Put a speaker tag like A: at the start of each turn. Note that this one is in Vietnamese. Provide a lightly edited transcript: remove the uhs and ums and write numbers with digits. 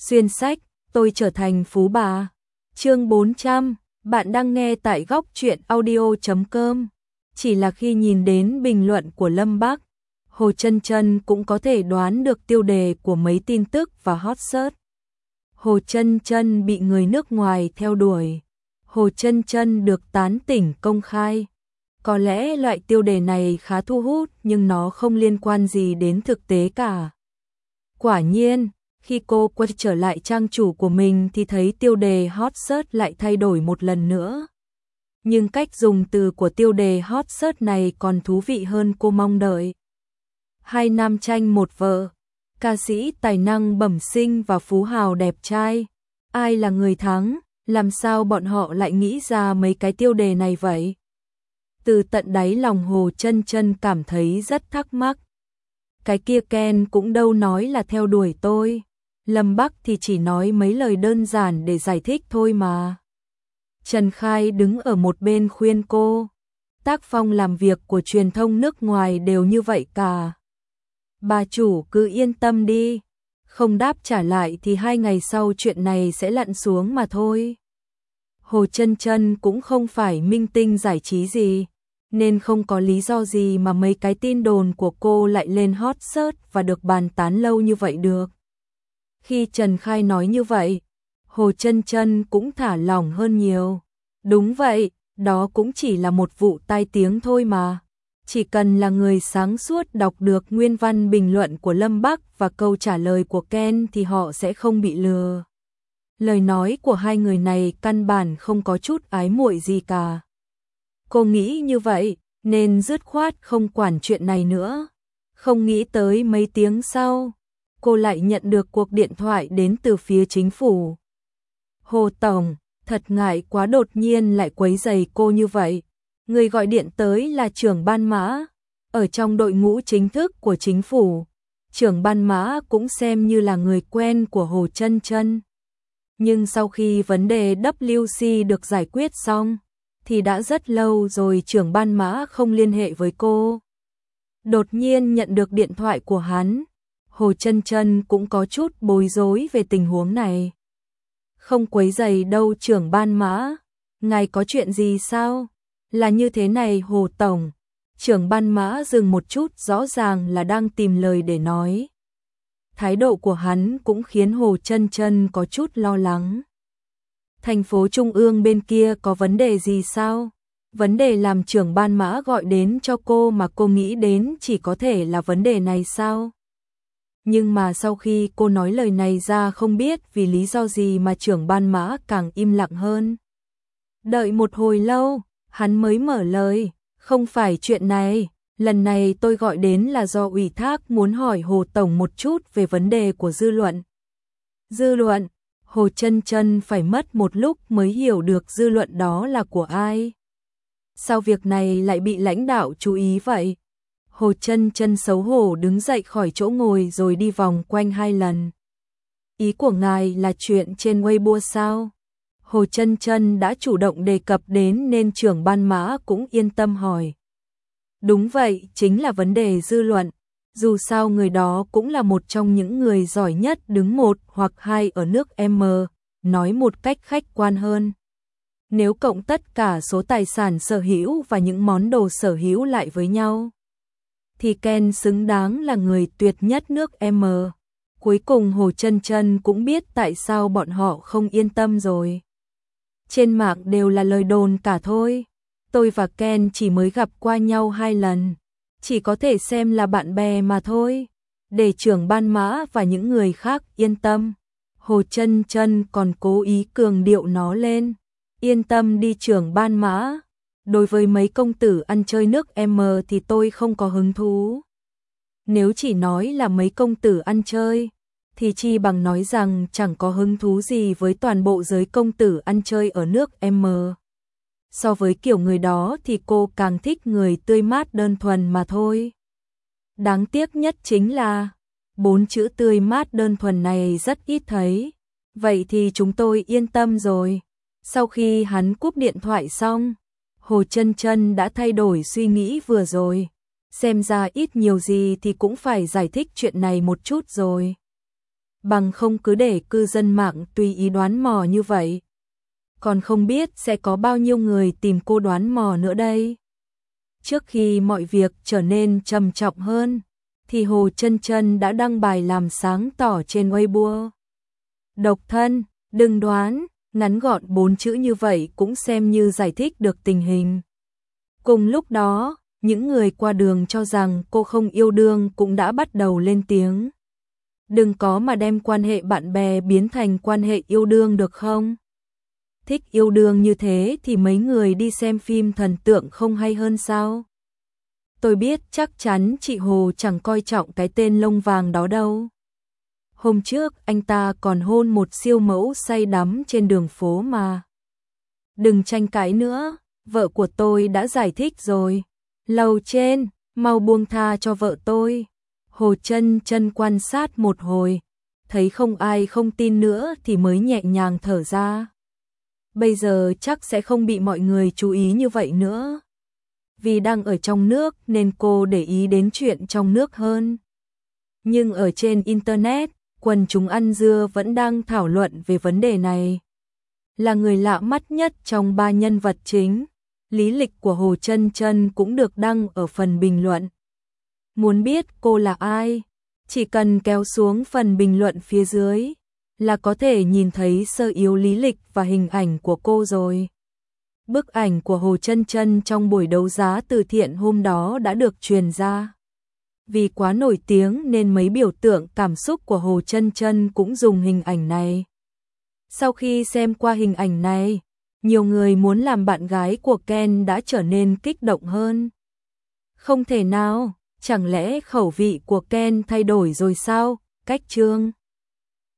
A: Xuyên sách, tôi trở thành phú bà. Chương 400, bạn đang nghe tại góc truyện audio.com. Chỉ là khi nhìn đến bình luận của Lâm Bắc, Hồ Chân Chân cũng có thể đoán được tiêu đề của mấy tin tức và hot search. Hồ Chân Chân bị người nước ngoài theo đuổi. Hồ Chân Chân được tán tỉnh công khai. Có lẽ loại tiêu đề này khá thu hút nhưng nó không liên quan gì đến thực tế cả. Quả nhiên, khi cô quay trở lại trang chủ của mình thì thấy tiêu đề hot search lại thay đổi một lần nữa. Nhưng cách dùng từ của tiêu đề hot search này còn thú vị hơn cô mong đợi. Hai nam tranh một vợ, ca sĩ tài năng bẩm sinh và phú hào đẹp trai. Ai là người thắng? Làm sao bọn họ lại nghĩ ra mấy cái tiêu đề này vậy? Từ tận đáy lòng Hồ Chân Chân cảm thấy rất thắc mắc. Cái kia Ken cũng đâu nói là theo đuổi tôi. Lâm Bắc thì chỉ nói mấy lời đơn giản để giải thích thôi mà. Trần Khai đứng ở một bên khuyên cô. Tác phong làm việc của truyền thông nước ngoài đều như vậy cả. Bà chủ cứ yên tâm đi. Không đáp trả lại thì 2 ngày sau chuyện này sẽ lặn xuống mà thôi. Hồ Chân Chân cũng không phải minh tinh giải trí gì, nên không có lý do gì mà mấy cái tin đồn của cô lại lên hot search và được bàn tán lâu như vậy được. Khi Trần Khai nói như vậy, Hồ Chân Chân cũng thả lỏng hơn nhiều. Đúng vậy, đó cũng chỉ là một vụ tai tiếng thôi mà. Chỉ cần là người sáng suốt đọc được nguyên văn bình luận của Lâm Bắc và câu trả lời của Ken thì họ sẽ không bị lừa. Lời nói của hai người này căn bản không có chút ái muội gì cả. Cô nghĩ như vậy, nên dứt khoát không quản chuyện này nữa. Không nghĩ tới mấy tiếng sau, cô lại nhận được cuộc điện thoại đến từ phía chính phủ. Hồ Tổng, thật ngại quá đột nhiên lại quấy rầy cô như vậy. Người gọi điện tới là trưởng ban mã, ở trong đội ngũ chính thức của chính phủ. Trưởng ban mã cũng xem như là người quen của Hồ Chân Chân. Nhưng sau khi vấn đề WC được giải quyết xong, thì đã rất lâu rồi trưởng ban mã không liên hệ với cô. Đột nhiên nhận được điện thoại của hắn, Hồ Chân Chân cũng có chút bối rối về tình huống này. Không quấy rầy đâu trưởng ban mã, ngài có chuyện gì sao? Là như thế này Hồ Tổng. Trưởng ban mã dừng một chút, rõ ràng là đang tìm lời để nói. Thái độ của hắn cũng khiến Hồ Chân Chân có chút lo lắng. Thành phố Trung ương bên kia có vấn đề gì sao? Vấn đề làm trưởng ban mã gọi đến cho cô mà cô nghĩ đến chỉ có thể là vấn đề này sao? Nhưng mà sau khi cô nói lời này ra không biết vì lý do gì mà trưởng ban mã càng im lặng hơn. Đợi một hồi lâu, hắn mới mở lời, không phải chuyện này, lần này tôi gọi đến là do ủy thác muốn hỏi Hồ Tổng một chút về vấn đề của dư luận. Dư luận? Hồ Chân Chân phải mất một lúc mới hiểu được dư luận đó là của ai. Sao việc này lại bị lãnh đạo chú ý vậy? Hồ Chân Chân xấu hổ đứng dậy khỏi chỗ ngồi rồi đi vòng quanh 2 lần. Ý của ngài là chuyện trên Weibo sao? Hồ Chân Chân đã chủ động đề cập đến nên trưởng ban mã cũng yên tâm hỏi. Đúng vậy, chính là vấn đề dư luận. Dù sao người đó cũng là một trong những người giỏi nhất đứng 1 hoặc 2 ở nước M, nói một cách khách quan hơn. Nếu cộng tất cả số tài sản sở hữu và những món đồ sở hữu lại với nhau, thì Ken xứng đáng là người tuyệt nhất nước M. Cuối cùng Hồ Chân Chân cũng biết tại sao bọn họ không yên tâm rồi. Trên mạng đều là lời đồn cả thôi. Tôi và Ken chỉ mới gặp qua nhau 2 lần. Chỉ có thể xem là bạn bè mà thôi. Để trưởng ban mã và những người khác yên tâm. Hồ Chân Chân còn cố ý cường điệu nó lên. Yên tâm đi trưởng ban mã. Đối với mấy công tử ăn chơi nước M thì tôi không có hứng thú. Nếu chỉ nói là mấy công tử ăn chơi, thì chi bằng nói rằng chẳng có hứng thú gì với toàn bộ giới công tử ăn chơi ở nước M. So với kiểu người đó thì cô càng thích người tươi mát đơn thuần mà thôi. Đáng tiếc nhất chính là 4 chữ tươi mát đơn thuần này rất ít thấy. Vậy thì chúng tôi yên tâm rồi. Sau khi hắn cúp điện thoại xong, Hồ Chân Chân đã thay đổi suy nghĩ vừa rồi. Xem ra ít nhiều gì thì cũng phải giải thích chuyện này một chút rồi. bằng không cứ để cư dân mạng tùy ý đoán mò như vậy. Còn không biết sẽ có bao nhiêu người tìm cô đoán mò nữa đây. Trước khi mọi việc trở nên trầm trọng hơn, thì Hồ Chân Chân đã đăng bài làm sáng tỏ trên Weibo. Độc thân, đừng đoán, ngắn gọn 4 chữ như vậy cũng xem như giải thích được tình hình. Cùng lúc đó, những người qua đường cho rằng cô không yêu đương cũng đã bắt đầu lên tiếng. Đừng có mà đem quan hệ bạn bè biến thành quan hệ yêu đương được không? Thích yêu đương như thế thì mấy người đi xem phim thần tượng không hay hơn sao? Tôi biết chắc chắn chị Hồ chẳng coi trọng cái tên lông vàng đó đâu. Hôm trước anh ta còn hôn một siêu mẫu say đắm trên đường phố mà. Đừng tranh cãi nữa, vợ của tôi đã giải thích rồi. Lầu trên, mau buông tha cho vợ tôi. Hồ Chân Chân quan sát một hồi, thấy không ai không tin nữa thì mới nhẹ nhàng thở ra. Bây giờ chắc sẽ không bị mọi người chú ý như vậy nữa. Vì đang ở trong nước nên cô để ý đến chuyện trong nước hơn. Nhưng ở trên Internet, quần chúng ăn dưa vẫn đang thảo luận về vấn đề này. Là người lạ mắt nhất trong 3 nhân vật chính, lý lịch của Hồ Chân Chân cũng được đăng ở phần bình luận. Muốn biết cô là ai? Chỉ cần kéo xuống phần bình luận phía dưới là có thể nhìn thấy sơ yếu lý lịch và hình ảnh của cô rồi. Bức ảnh của Hồ Chân Chân trong buổi đấu giá từ thiện hôm đó đã được truyền ra. Vì quá nổi tiếng nên mấy biểu tượng cảm xúc của Hồ Chân Chân cũng dùng hình ảnh này. Sau khi xem qua hình ảnh này, nhiều người muốn làm bạn gái của Ken đã trở nên kích động hơn. Không thể nào, chẳng lẽ khẩu vị của Ken thay đổi rồi sao? Cách Trương